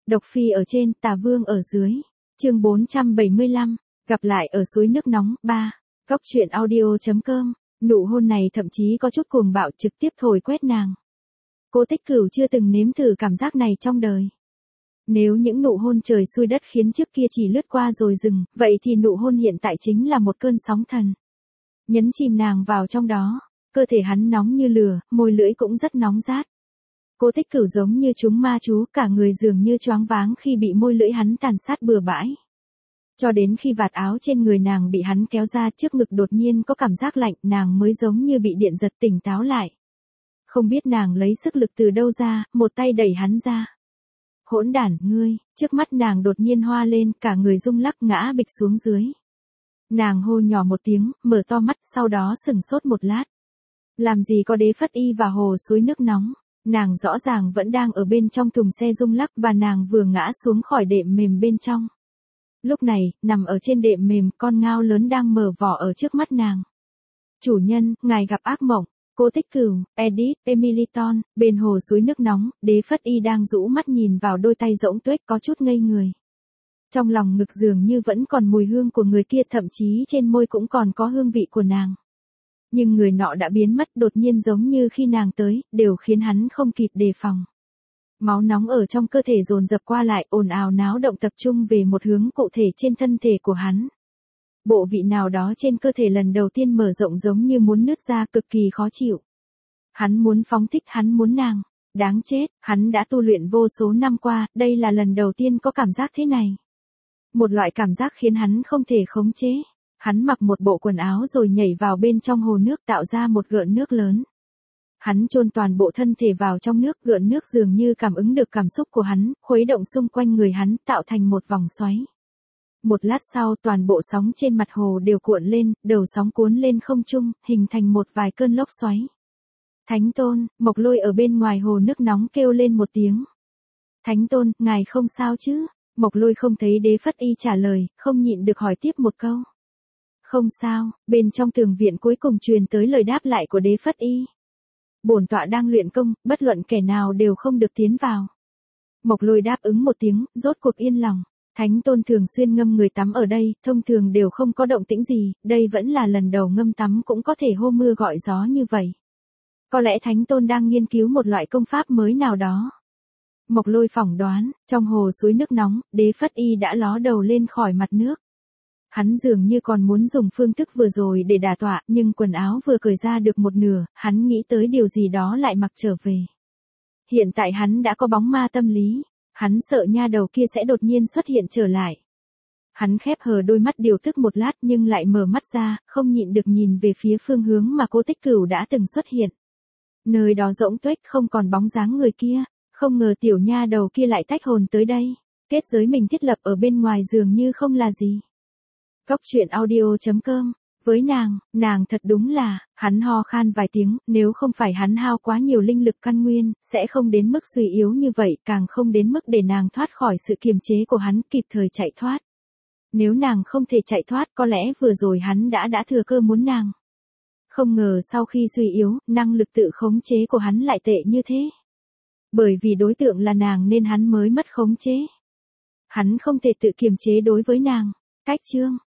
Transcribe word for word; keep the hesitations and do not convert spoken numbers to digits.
Độc Phi ở trên, Tà Vương ở dưới. Chương bốn trăm bảy mươi lăm, gặp lại ở suối nước nóng. ba. Góc truyện audio chấm com. Nụ hôn này thậm chí có chút cuồng bạo, trực tiếp thổi quét nàng. Cố Tích Cửu chưa từng nếm thử cảm giác này trong đời. Nếu những nụ hôn trời xuôi đất khiến trước kia chỉ lướt qua rồi dừng, vậy thì nụ hôn hiện tại chính là một cơn sóng thần. Nhấn chìm nàng vào trong đó, cơ thể hắn nóng như lửa, môi lưỡi cũng rất nóng rát. Cố Tích Cửu giống như chúng ma chú, cả người dường như choáng váng khi bị môi lưỡi hắn tàn sát bừa bãi. Cho đến khi vạt áo trên người nàng bị hắn kéo ra, trước ngực đột nhiên có cảm giác lạnh, nàng mới giống như bị điện giật tỉnh táo lại. Không biết nàng lấy sức lực từ đâu ra, một tay đẩy hắn ra. Hỗn đản, ngươi, trước mắt nàng đột nhiên hoa lên, cả người rung lắc ngã bịch xuống dưới. Nàng hô nhỏ một tiếng, mở to mắt, sau đó sửng sốt một lát. Làm gì có Đế Phất Y và hồ suối nước nóng, nàng rõ ràng vẫn đang ở bên trong thùng xe rung lắc và nàng vừa ngã xuống khỏi đệm mềm bên trong. Lúc này, nằm ở trên đệm mềm, con ngao lớn đang mở vỏ ở trước mắt nàng. Chủ nhân, ngài gặp ác mộng. Cố Tích Cửu, Edith, Emiliton, bên hồ suối nước nóng, Đế Phất Y đang rũ mắt nhìn vào đôi tay rỗng tuếch có chút ngây người. Trong lòng ngực dường như vẫn còn mùi hương của người kia, thậm chí trên môi cũng còn có hương vị của nàng. Nhưng người nọ đã biến mất đột nhiên, giống như khi nàng tới, đều khiến hắn không kịp đề phòng. Máu nóng ở trong cơ thể dồn dập qua lại, ồn ào náo động tập trung về một hướng cụ thể trên thân thể của hắn. Bộ vị nào đó trên cơ thể lần đầu tiên mở rộng giống như muốn nứt ra, cực kỳ khó chịu. Hắn muốn phóng thích, hắn muốn nàng. Đáng chết, hắn đã tu luyện vô số năm qua, đây là lần đầu tiên có cảm giác thế này. Một loại cảm giác khiến hắn không thể khống chế. Hắn mặc một bộ quần áo rồi nhảy vào bên trong hồ nước, tạo ra một gợn nước lớn. Hắn chôn toàn bộ thân thể vào trong nước, gợn nước dường như cảm ứng được cảm xúc của hắn, khuấy động xung quanh người hắn, tạo thành một vòng xoáy. Một lát sau, toàn bộ sóng trên mặt hồ đều cuộn lên, đầu sóng cuốn lên không trung, hình thành một vài cơn lốc xoáy. Thánh Tôn, Mộc Lôi ở bên ngoài hồ nước nóng kêu lên một tiếng. Thánh Tôn, ngài không sao chứ? Mộc Lôi không thấy Đế Phất Y trả lời, không nhịn được hỏi tiếp một câu. Không sao, bên trong tường viện cuối cùng truyền tới lời đáp lại của Đế Phất Y. Bổn tọa đang luyện công, bất luận kẻ nào đều không được tiến vào. Mộc Lôi đáp ứng một tiếng, rốt cuộc yên lòng. Thánh Tôn thường xuyên ngâm người tắm ở đây, thông thường đều không có động tĩnh gì, đây vẫn là lần đầu ngâm tắm cũng có thể hô mưa gọi gió như vậy. Có lẽ Thánh Tôn đang nghiên cứu một loại công pháp mới nào đó. Mộc Lôi phỏng đoán, trong hồ suối nước nóng, Đế Phất Y đã ló đầu lên khỏi mặt nước. Hắn dường như còn muốn dùng phương thức vừa rồi để đả tọa, nhưng quần áo vừa cởi ra được một nửa, hắn nghĩ tới điều gì đó lại mặc trở về. Hiện tại hắn đã có bóng ma tâm lý, hắn sợ nha đầu kia sẽ đột nhiên xuất hiện trở lại. Hắn khép hờ đôi mắt điều tức một lát nhưng lại mở mắt ra, không nhịn được nhìn về phía phương hướng mà Cố Tích Cửu đã từng xuất hiện. Nơi đó rỗng tuếch, không còn bóng dáng người kia, không ngờ tiểu nha đầu kia lại tách hồn tới đây. Kết giới mình thiết lập ở bên ngoài dường như không là gì. Góc truyện audio chấm com. Với nàng, nàng thật đúng là, hắn ho khan vài tiếng, nếu không phải hắn hao quá nhiều linh lực căn nguyên, sẽ không đến mức suy yếu như vậy, càng không đến mức để nàng thoát khỏi sự kiềm chế của hắn, kịp thời chạy thoát. Nếu nàng không thể chạy thoát, có lẽ vừa rồi hắn đã đã thừa cơ muốn nàng. Không ngờ sau khi suy yếu, năng lực tự khống chế của hắn lại tệ như thế. Bởi vì đối tượng là nàng nên hắn mới mất khống chế. Hắn không thể tự kiềm chế đối với nàng. Cách chương